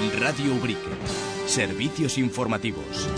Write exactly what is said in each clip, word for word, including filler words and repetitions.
Radio Ubrique. Servicios informativos.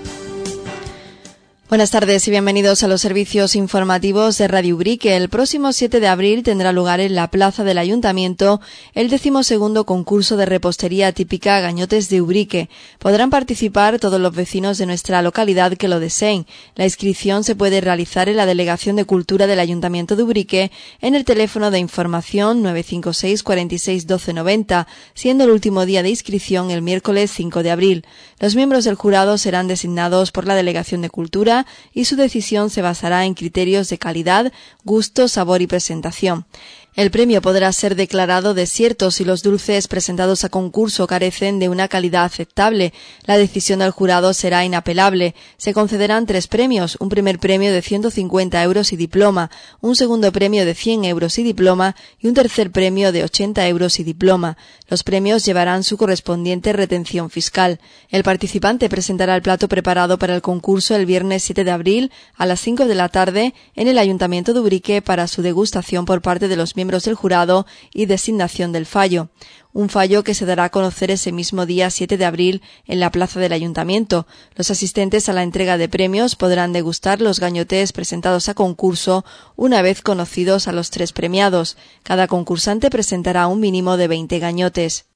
Buenas tardes y bienvenidos a los servicios informativos de Radio Ubrique. El próximo siete de abril tendrá lugar en la plaza del Ayuntamiento el decimosegundo concurso de repostería típica Gañotes de Ubrique. Podrán participar todos los vecinos de nuestra localidad que lo deseen. La inscripción se puede realizar en la Delegación de Cultura del Ayuntamiento de Ubrique en el teléfono de información nueve cinco seis, cuarenta y seis, doce noventa, siendo el último día de inscripción el miércoles cinco de abril. Los miembros del jurado serán designados por la Delegación de Cultura y su decisión se basará en criterios de calidad, gusto, sabor y presentación. El premio podrá ser declarado desierto si los dulces presentados a concurso carecen de una calidad aceptable. La decisión del jurado será inapelable. Se concederán tres premios, un primer premio de ciento cincuenta euros y diploma, un segundo premio de cien euros y diploma y un tercer premio de ochenta euros y diploma. Los premios llevarán su correspondiente retención fiscal. El participante presentará el plato preparado para el concurso el viernes siete de abril a las cinco de la tarde en el Ayuntamiento de Ubrique para su degustación por parte de los miembros del jurado y designación del fallo. Un fallo que se dará a conocer ese mismo día siete de abril en la plaza del Ayuntamiento. Los asistentes a la entrega de premios podrán degustar los gañotes presentados a concurso una vez conocidos a los tres premiados. Cada concursante presentará un mínimo de veinte gañotes.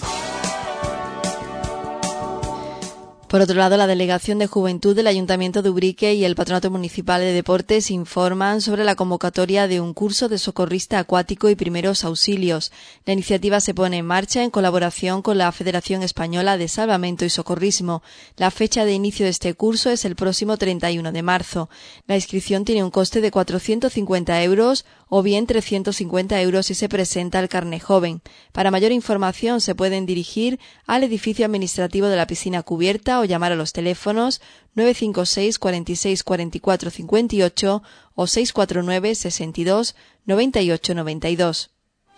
Por otro lado, la Delegación de Juventud del Ayuntamiento de Ubrique y el Patronato Municipal de Deportes informan sobre la convocatoria de un curso de socorrista acuático y primeros auxilios. La iniciativa se pone en marcha en colaboración con la Federación Española de Salvamento y Socorrismo. La fecha de inicio de este curso es el próximo treinta y uno de marzo. La inscripción tiene un coste de cuatrocientos cincuenta euros o bien trescientos cincuenta euros si se presenta el carné joven. Para mayor información se pueden dirigir al edificio administrativo de la piscina cubierta o llamar a los teléfonos nueve cinco seis, cuarenta y seis, cuarenta y cuatro, cincuenta y ocho o seis cuatro nueve, sesenta y dos, noventa y ocho, noventa y dos.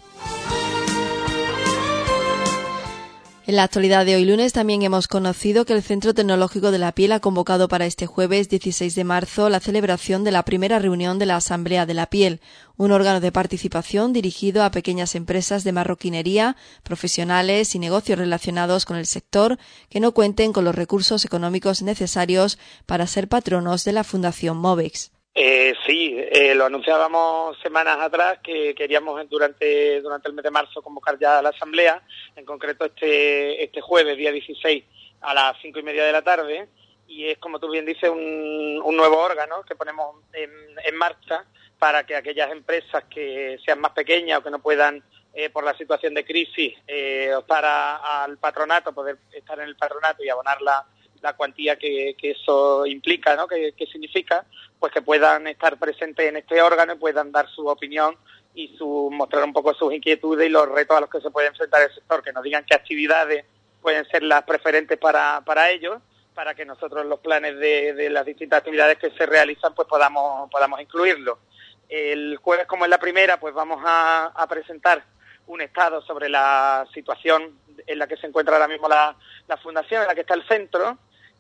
En la actualidad de hoy lunes también hemos conocido que el Centro Tecnológico de la Piel ha convocado para este jueves dieciséis de marzo la celebración de la primera reunión de la Asamblea de la Piel, un órgano de participación dirigido a pequeñas empresas de marroquinería, profesionales y negocios relacionados con el sector que no cuenten con los recursos económicos necesarios para ser patronos de la Fundación Movex. Eh, sí, eh, lo anunciábamos semanas atrás que queríamos durante durante el mes de marzo convocar ya la asamblea, en concreto este este jueves, día dieciséis, a las cinco y media de la tarde, y es, como tú bien dices, un, un nuevo órgano que ponemos en, en marcha para que aquellas empresas que sean más pequeñas o que no puedan, eh, por la situación de crisis, eh, optar a, al patronato, poder estar en el patronato y abonar la la cuantía que, que eso implica, ¿no? Que, que significa, pues que puedan estar presentes en este órgano y puedan dar su opinión y su mostrar un poco sus inquietudes y los retos a los que se puede enfrentar el sector, que nos digan qué actividades pueden ser las preferentes para, para ellos, para que nosotros los planes de, de las distintas actividades que se realizan pues podamos, podamos incluirlo. El jueves, como es la primera, pues vamos a, a presentar un estado sobre la situación en la que se encuentra ahora mismo la, la fundación, en la que está el centro,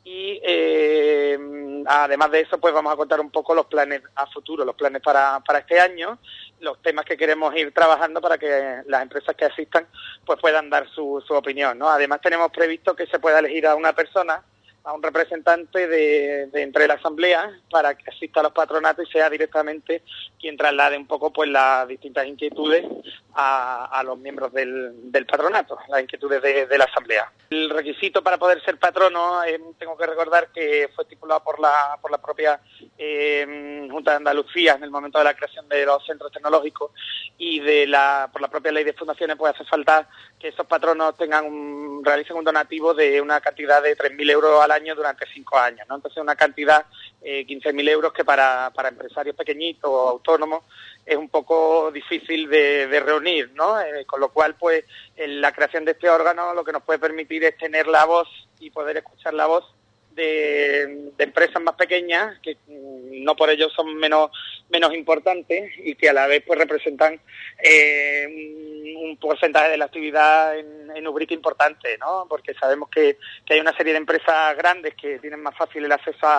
y eh, además de eso pues vamos a contar un poco los planes a futuro, los planes para, para este año, los temas que queremos ir trabajando para que las empresas que asistan pues puedan dar su, su opinión, ¿no? Además tenemos previsto que se pueda elegir a una persona, a un representante de, de entre la asamblea para que asista a los patronatos y sea directamente quien traslade un poco pues las distintas inquietudes a, a los miembros del, del patronato, las inquietudes de, de la asamblea. El requisito para poder ser patrono, eh, tengo que recordar que fue estipulado por la por la propia eh, Junta de Andalucía en el momento de la creación de los centros tecnológicos, y de la por la propia ley de fundaciones pues hace falta que esos patronos tengan un, realicen un donativo de una cantidad de tres mil euros al año durante cinco años, ¿no? Entonces una cantidad, eh, quince mil euros, que para, para empresarios pequeñitos o autónomos es un poco difícil de, de reunir, ¿no? Eh, con lo cual, pues, en la creación de este órgano lo que nos puede permitir es tener la voz y poder escuchar la voz de, de empresas más pequeñas, que no por ello son menos menos importantes y que a la vez pues representan eh, un, un porcentaje de la actividad en, en Ubrique importante, ¿no? Porque sabemos que, que hay una serie de empresas grandes que tienen más fácil el acceso a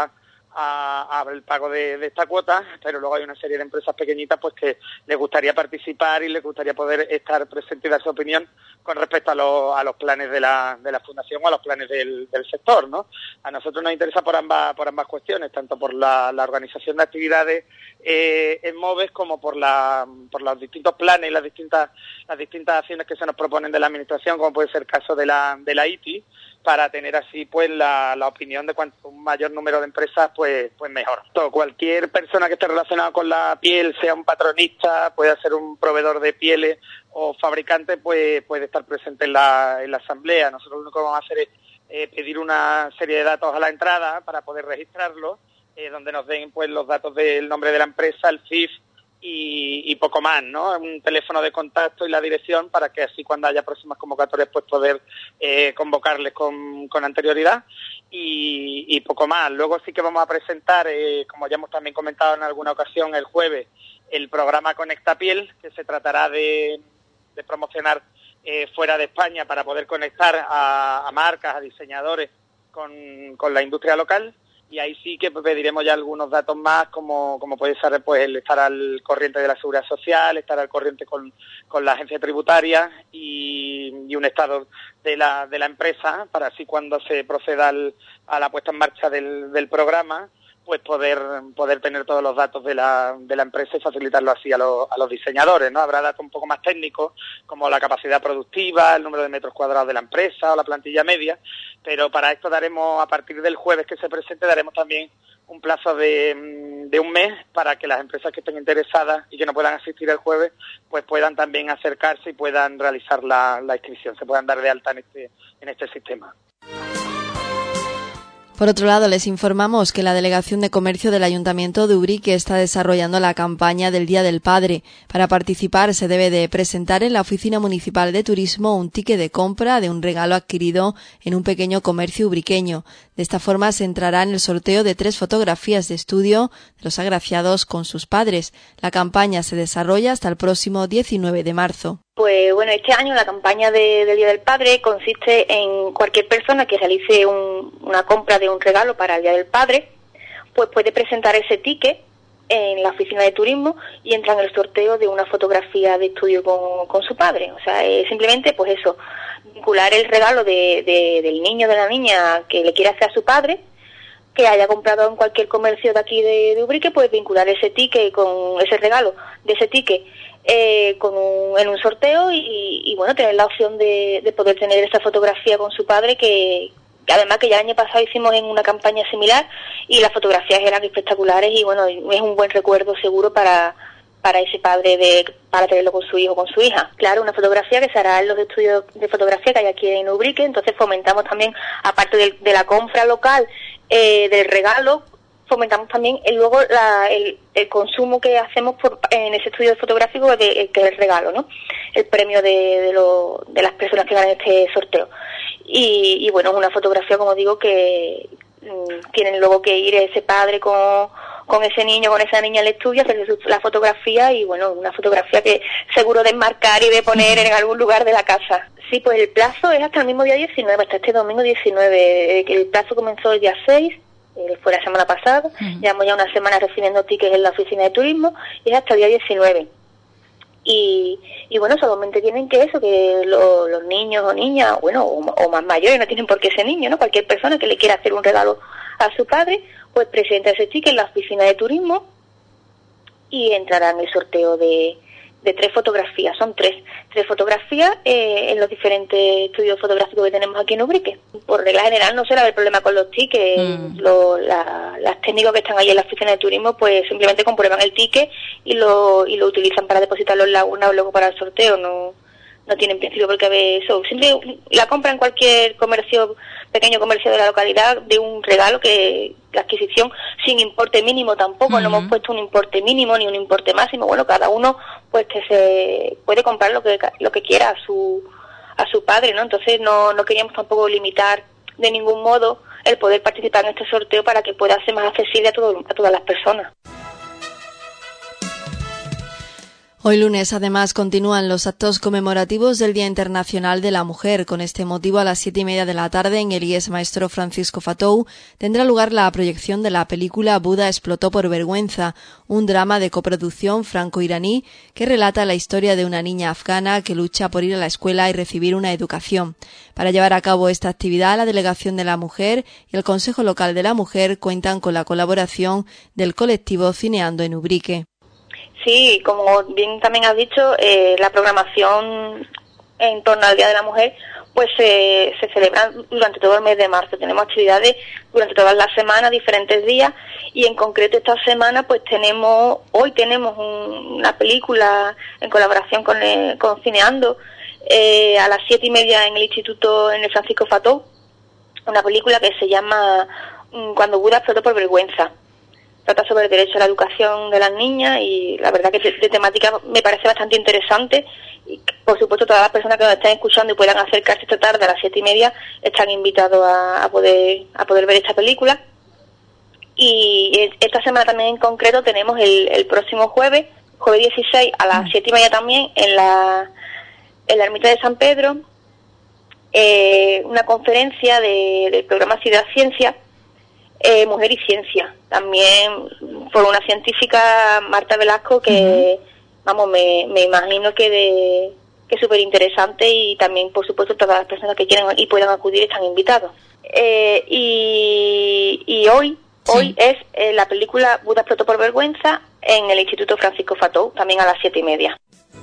a, a el pago de, de esta cuota, pero luego hay una serie de empresas pequeñitas pues que les gustaría participar y les gustaría poder estar presentes y dar su opinión con respecto a, lo, a los planes de la, de la fundación o a los planes del, del sector, ¿no? A nosotros nos interesa por ambas por ambas cuestiones, tanto por la, la organización de actividades eh, en MOVES como por la por los distintos planes y las distintas las distintas acciones que se nos proponen de la administración, como puede ser el caso de la de la I T I, para tener así pues la, la opinión de cuanto un mayor número de empresas pues pues mejor. Todo, cualquier persona que esté relacionada con la piel, sea un patronista, puede ser un proveedor de pieles o fabricante, pues puede estar presente en la en la asamblea. Nosotros lo único que vamos a hacer es eh, pedir una serie de datos a la entrada para poder registrarlo, eh, donde nos den pues los datos del nombre de la empresa, el C I F y, y poco más, ¿no? Un teléfono de contacto y la dirección para que así cuando haya próximas convocatorias pues poder eh, convocarles con, con anterioridad y, y poco más. Luego sí que vamos a presentar, eh, como ya hemos también comentado en alguna ocasión, el jueves, el programa Conecta Piel, que se tratará de, de promocionar eh, fuera de España para poder conectar a, a marcas, a diseñadores con, con la industria local. Y ahí sí que pediremos ya algunos datos más, como, como puede ser pues el estar al corriente de la seguridad social, estar al corriente con, con la agencia tributaria y, y un estado de la, de la empresa, para así cuando se proceda al, a la puesta en marcha del, del programa, pues poder poder tener todos los datos de la de la empresa y facilitarlo así a los a los diseñadores, ¿no? Habrá datos un poco más técnicos, como la capacidad productiva, el número de metros cuadrados de la empresa o la plantilla media, pero para esto daremos, a partir del jueves que se presente, daremos también un plazo de, de un mes para que las empresas que estén interesadas y que no puedan asistir el jueves, pues puedan también acercarse y puedan realizar la, la inscripción, se puedan dar de alta en este en este sistema. Por otro lado, les informamos que la Delegación de Comercio del Ayuntamiento de Ubrique está desarrollando la campaña del Día del Padre. Para participar se debe de presentar en la Oficina Municipal de Turismo un ticket de compra de un regalo adquirido en un pequeño comercio ubriqueño. De esta forma se entrará en el sorteo de tres fotografías de estudio de los agraciados con sus padres. La campaña se desarrolla hasta el próximo diecinueve de marzo. Pues bueno, este año la campaña de, del Día del Padre consiste en cualquier persona que realice un, una compra de un regalo para el Día del Padre, pues puede presentar ese ticket en la oficina de turismo y entra en el sorteo de una fotografía de estudio con, con su padre. O sea, es simplemente pues eso, vincular el regalo de, de, del niño o de la niña que le quiera hacer a su padre, que haya comprado en cualquier comercio de aquí de, de Ubrique, pues vincular ese ticket con ese regalo de ese ticket Eh, con un, en un sorteo y, y bueno, tener la opción de, de poder tener esta fotografía con su padre, que, que además que ya el año pasado hicimos en una campaña similar y las fotografías eran espectaculares y bueno, es un buen recuerdo seguro para para ese padre de para tenerlo con su hijo o con su hija. Claro, una fotografía que se hará en los estudios de fotografía que hay aquí en Ubrique, entonces fomentamos también, aparte de, de la compra local eh, del regalo, fomentamos también el, luego la, el, el consumo que hacemos por, en ese estudio fotográfico de, de, que es el regalo, ¿no? El premio de, de, lo, de las personas que ganan este sorteo. Y, y bueno, es una fotografía, como digo, que mmm, tienen luego que ir ese padre con, con ese niño, con esa niña al estudio, hacer la fotografía y bueno, una fotografía que seguro de enmarcar y de poner en algún lugar de la casa. Sí, pues el plazo es hasta el mismo día diecinueve, hasta este domingo diecinueve, que el plazo comenzó el día seis. Eh, fue la semana pasada, uh-huh. Llevamos ya una semana recibiendo tickets en la oficina de turismo y es hasta el día diecinueve. Y, y bueno, solamente tienen que eso, que lo, los niños o niñas, bueno, o, o más mayores, no tienen por qué ser niños, ¿no? Cualquier persona que le quiera hacer un regalo a su padre, pues presenta ese ticket en la oficina de turismo y entrará en el sorteo de, de tres fotografías, son tres, tres fotografías eh, en los diferentes estudios fotográficos que tenemos aquí en Ubrique. Por regla general no suele haber problema con los tickets, mm. lo, la, las técnicos que están ahí en la oficina de turismo pues simplemente comprueban el ticket y lo y lo utilizan para depositarlo en la urna o luego para el sorteo, no no tienen principio por qué haber eso. Siempre la compra en cualquier comercio, pequeño comercio de la localidad, de un regalo, que la adquisición sin importe mínimo tampoco, uh-huh. No hemos puesto un importe mínimo ni un importe máximo, bueno, cada uno pues que se puede comprar lo que lo que quiera a su a su padre, ¿no? Entonces no no queríamos tampoco limitar de ningún modo el poder participar en este sorteo para que pueda ser más accesible a todo, a todas las personas. Hoy lunes, además, continúan los actos conmemorativos del Día Internacional de la Mujer. Con este motivo, a las siete y media de la tarde, en el I E S Maestro Francisco Fatou, tendrá lugar la proyección de la película Buda explotó por vergüenza, un drama de coproducción franco-iraní que relata la historia de una niña afgana que lucha por ir a la escuela y recibir una educación. Para llevar a cabo esta actividad, la Delegación de la Mujer y el Consejo Local de la Mujer cuentan con la colaboración del colectivo Cineando en Ubrique. Sí, como bien también has dicho, eh, la programación en torno al Día de la Mujer pues eh, se celebra durante todo el mes de marzo. Tenemos actividades durante todas las semanas, diferentes días, y en concreto esta semana pues tenemos, hoy tenemos un, una película en colaboración con, el, con Cineando eh, a las siete y media en el Instituto, en el Francisco Fatou, una película que se llama Cuando Buda explotó por vergüenza. Trata sobre el derecho a la educación de las niñas y la verdad que de, de temática me parece bastante interesante y por supuesto todas las personas que nos estén escuchando y puedan acercarse esta tarde a las siete y media están invitados a, a poder a poder ver esta película. Y esta semana también en concreto tenemos el, el próximo jueves, jueves dieciséis a las siete y media también en la, en la ermita de San Pedro, eh, una conferencia de, del programa Ciudad Ciencia, Eh, Mujer y Ciencia, también por una científica, Marta Velasco, que uh-huh. vamos, me, me imagino que de que es súper interesante, y también por supuesto todas las personas que quieran y puedan acudir están invitados. Eh, y, y hoy sí. hoy es eh, la película Buda explotó por vergüenza en el Instituto Francisco Fatou, también a las siete y media.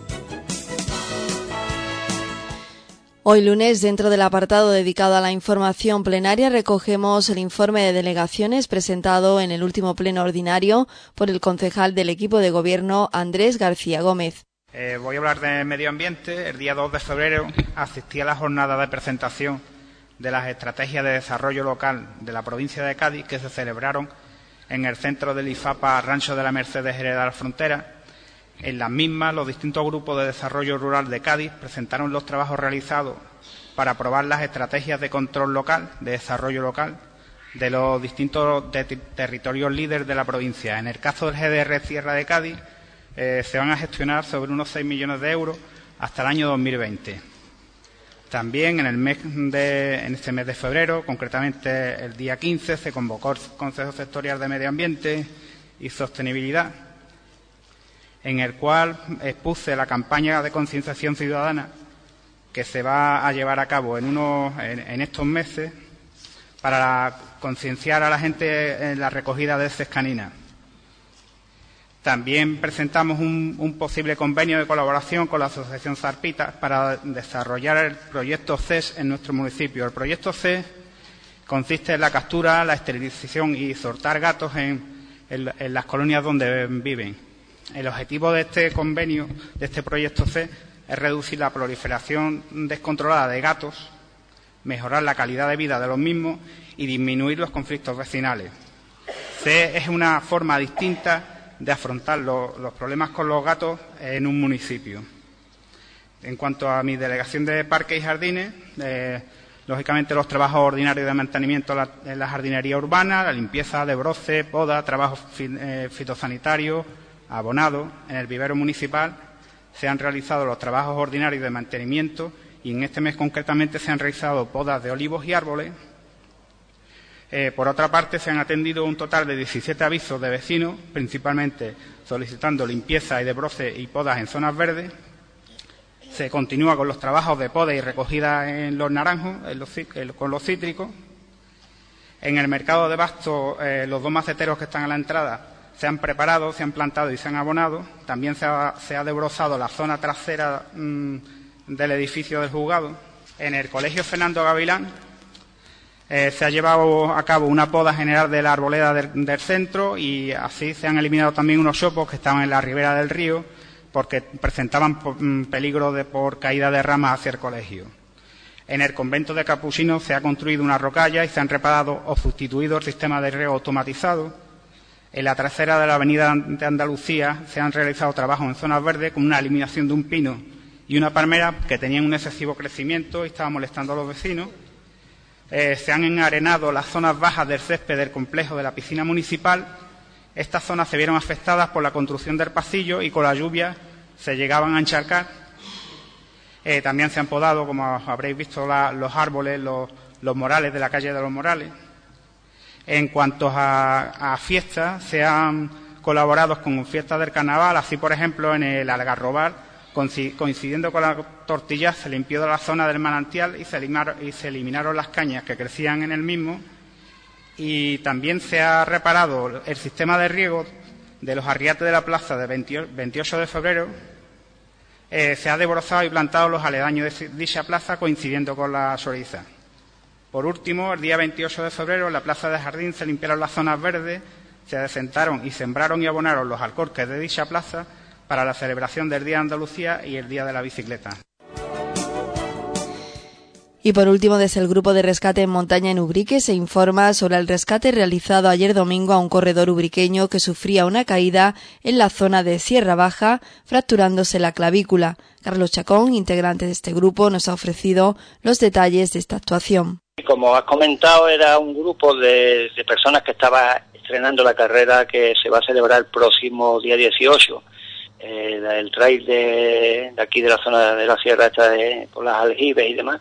Hoy lunes, dentro del apartado dedicado a la información plenaria, recogemos el informe de delegaciones presentado en el último pleno ordinario por el concejal del equipo de gobierno, Andrés García Gómez. Eh, voy a hablar de medio ambiente. El día dos de febrero asistí a la jornada de presentación de las estrategias de desarrollo local de la provincia de Cádiz que se celebraron en el centro del IFAPA Rancho de la Merced de Jerez de la Frontera. En las mismas, los distintos grupos de desarrollo rural de Cádiz presentaron los trabajos realizados para aprobar las estrategias de control local, de desarrollo local, de los distintos de territorios líderes de la provincia. En el caso del G D R Sierra de Cádiz, eh, se van a gestionar sobre unos seis millones de euros hasta el año dos mil veinte. También en el mes de, en este mes de febrero, concretamente el día quince, se convocó el Consejo Sectorial de Medio Ambiente y Sostenibilidad, en el cual expuse la campaña de concienciación ciudadana que se va a llevar a cabo en, unos, en, en estos meses para concienciar a la gente en la recogida de heces caninas. También presentamos un, un posible convenio de colaboración con la Asociación Zarpita para desarrollar el proyecto C E S en nuestro municipio. El proyecto C E S consiste en la captura, la esterilización y soltar gatos en, en, en las colonias donde viven. El objetivo de este convenio, de este proyecto C E S, es reducir la proliferación descontrolada de gatos, mejorar la calidad de vida de los mismos y disminuir los conflictos vecinales. C E S es una forma distinta de afrontar lo, los problemas con los gatos en un municipio. En cuanto a mi delegación de parques y jardines, eh, lógicamente los trabajos ordinarios de mantenimiento en la, en la jardinería urbana, la limpieza de broce, poda, trabajos fi, eh, fitosanitarios, abonado. En el vivero municipal se han realizado los trabajos ordinarios de mantenimiento y en este mes concretamente se han realizado podas de olivos y árboles. Eh, por otra parte, se han atendido un total de diecisiete avisos de vecinos, principalmente solicitando limpieza y de broce y podas en zonas verdes. Se continúa con los trabajos de poda y recogida en los naranjos, en los, en, con los cítricos. En el mercado de Basto, eh, los dos maceteros que están a la entrada se han preparado, se han plantado y se han abonado. También se ha, se ha debrozado la zona trasera mmm, del edificio del juzgado. En el Colegio Fernando Gavilán eh, se ha llevado a cabo una poda general de la arboleda del, del centro y así se han eliminado también unos chopos que estaban en la ribera del río porque presentaban mmm, peligro de, por caída de ramas hacia el colegio. En el convento de Capuchinos se ha construido una rocalla y se han reparado o sustituido el sistema de riego automatizado. En la trasera de la avenida de Andalucía se han realizado trabajos en zonas verdes con una eliminación de un pino y una palmera que tenían un excesivo crecimiento y estaba molestando a los vecinos. Eh, se han enarenado las zonas bajas del césped del complejo de la piscina municipal. Estas zonas se vieron afectadas por la construcción del pasillo y con la lluvia se llegaban a encharcar. Eh, también se han podado, como habréis visto, la, los árboles, los, los morales de la calle de los Morales. En cuanto a, a fiestas, se han colaborado con fiestas del carnaval, así por ejemplo en el Algarrobal, coincidiendo con la tortilla, se limpió la zona del manantial y se eliminaron, y se eliminaron las cañas que crecían en el mismo. Y también se ha reparado el sistema de riego de los arriates de la plaza de veintiocho de febrero. Eh, se ha desbrozado y plantado los aledaños de dicha plaza, coincidiendo con la Soriza. Por último, el día veintiocho de febrero, en la plaza de Jardín se limpiaron las zonas verdes, se descentaron y sembraron y abonaron los alcorques de dicha plaza para la celebración del Día de Andalucía y el Día de la Bicicleta. Y por último, desde el Grupo de Rescate en Montaña en Ubrique se informa sobre el rescate realizado ayer domingo a un corredor ubriqueño que sufría una caída en la zona de Sierra Baja, fracturándose la clavícula. Carlos Chacón, integrante de este grupo, nos ha ofrecido los detalles de esta actuación. Como has comentado, era un grupo de, de personas que estaba estrenando la carrera que se va a celebrar el próximo día dieciocho. Eh, el trail de, de aquí de la zona de la sierra esta de, por las aljibes y demás.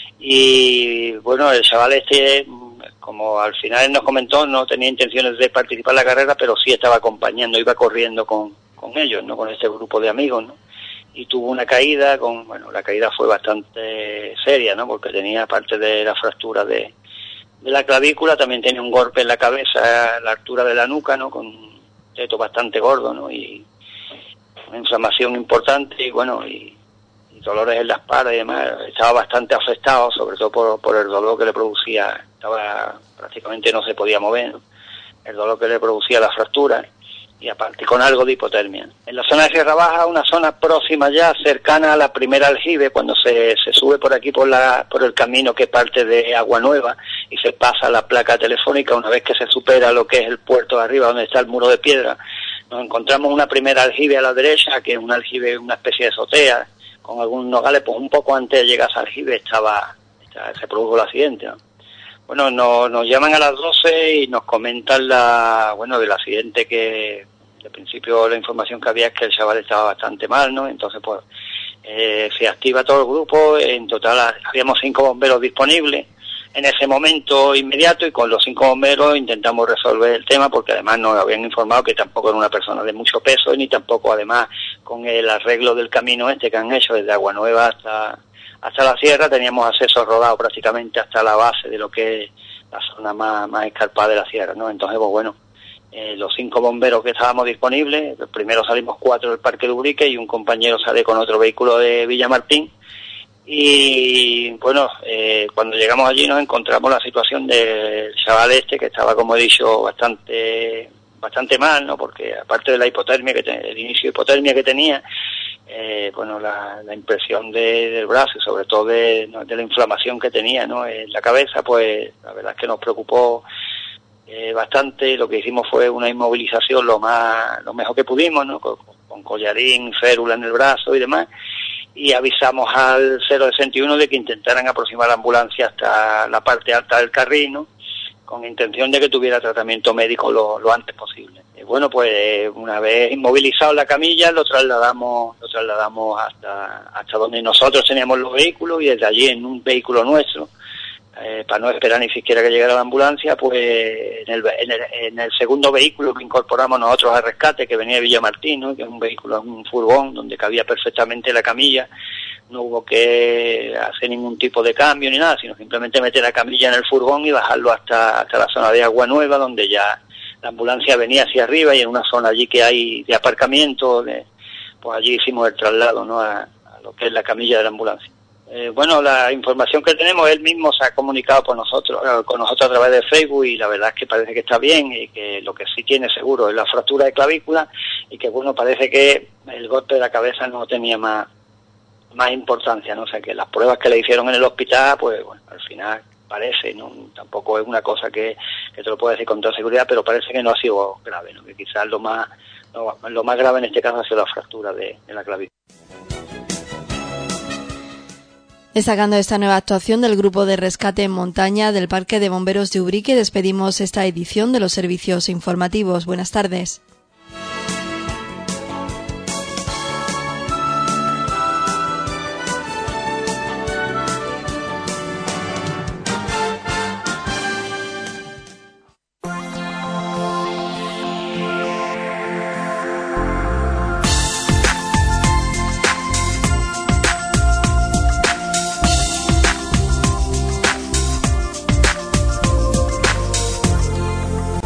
Y bueno, el chaval este, como al final nos comentó, no tenía intenciones de participar en la carrera, pero sí estaba acompañando, iba corriendo con, con ellos, ¿no? Con este grupo de amigos, ¿no? Y tuvo una caída, con bueno, la caída fue bastante seria, ¿no? Porque tenía, aparte de la fractura de, de la clavícula, también tenía un golpe en la cabeza a la altura de la nuca, ¿no? Con un teto bastante gordo, ¿no? Y una inflamación importante y bueno, y dolores en la espalda y demás. Estaba bastante afectado, sobre todo por, por el dolor que le producía, estaba prácticamente no se podía mover, ¿no? El dolor que le producía la fractura y aparte con algo de hipotermia. En la zona de Sierra Baja, una zona próxima ya, cercana a la primera aljibe, cuando se, se sube por aquí por la por el camino que parte de Agua Nueva y se pasa la placa telefónica, una vez que se supera lo que es el puerto de arriba, donde está el muro de piedra, nos encontramos una primera aljibe a la derecha, que es una aljibe, una especie de azotea, con algunos nogales. Pues un poco antes de llegar a aljibe estaba, estaba, se produjo el accidente, ¿no? Bueno, no, nos llaman a las doce y nos comentan la, bueno, del accidente que, al principio la información que había es que el chaval estaba bastante mal, ¿no? Entonces, pues, eh, se activa todo el grupo, en total habíamos cinco bomberos disponibles en ese momento inmediato y con los cinco bomberos intentamos resolver el tema porque además nos habían informado que tampoco era una persona de mucho peso ni tampoco además con el arreglo del camino este que han hecho desde Agua Nueva hasta hasta la sierra teníamos acceso rodado prácticamente hasta la base de lo que es la zona más, más escarpada de la sierra, ¿no? Entonces, pues bueno, eh, los cinco bomberos que estábamos disponibles, primero salimos cuatro del Parque de Ubrique y un compañero sale con otro vehículo de Villamartín. Y bueno, eh, cuando llegamos allí nos encontramos la situación del chaval este que estaba, como he dicho, bastante bastante mal, ¿no? Porque aparte de la hipotermia, que te, el inicio de hipotermia que tenía, eh, bueno, la, la impresión de, del brazo y sobre todo de, ¿no? de la inflamación que tenía, ¿no? En la cabeza, pues la verdad es que nos preocupó eh, bastante y lo que hicimos fue una inmovilización lo más lo mejor que pudimos, ¿no? Con, con collarín, férula en el brazo y demás. Y avisamos al cero sesenta y uno de que intentaran aproximar la ambulancia hasta la parte alta del carril, ¿no? Con intención de que tuviera tratamiento médico lo, lo antes posible. Y bueno, pues una vez inmovilizado en la camilla, lo trasladamos lo trasladamos hasta hasta donde nosotros teníamos los vehículos y desde allí en un vehículo nuestro, eh, para no esperar ni siquiera que llegara la ambulancia, pues en el, en el, en el segundo vehículo que incorporamos nosotros al rescate, que venía de Villamartín, ¿no? Que es un vehículo, un furgón donde cabía perfectamente la camilla, no hubo que hacer ningún tipo de cambio ni nada, sino simplemente meter la camilla en el furgón y bajarlo hasta, hasta la zona de Agua Nueva, donde ya la ambulancia venía hacia arriba y en una zona allí que hay de aparcamiento, de, pues allí hicimos el traslado, ¿no? a, a lo que es la camilla de la ambulancia. Eh, bueno, la información que tenemos, él mismo se ha comunicado con nosotros, con nosotros a través de Facebook y la verdad es que parece que está bien y que lo que sí tiene seguro es la fractura de clavícula y que bueno, parece que el golpe de la cabeza no tenía más más importancia, ¿no? O sea, que las pruebas que le hicieron en el hospital, pues bueno, al final parece, ¿no? Tampoco es una cosa que, que te lo puedo decir con toda seguridad, pero parece que no ha sido grave, ¿no? Que quizás lo más lo, lo más grave en este caso ha sido la fractura de, de la clavícula. Destacando esta nueva actuación del Grupo de Rescate en Montaña del Parque de Bomberos de Ubrique, despedimos esta edición de los servicios informativos. Buenas tardes.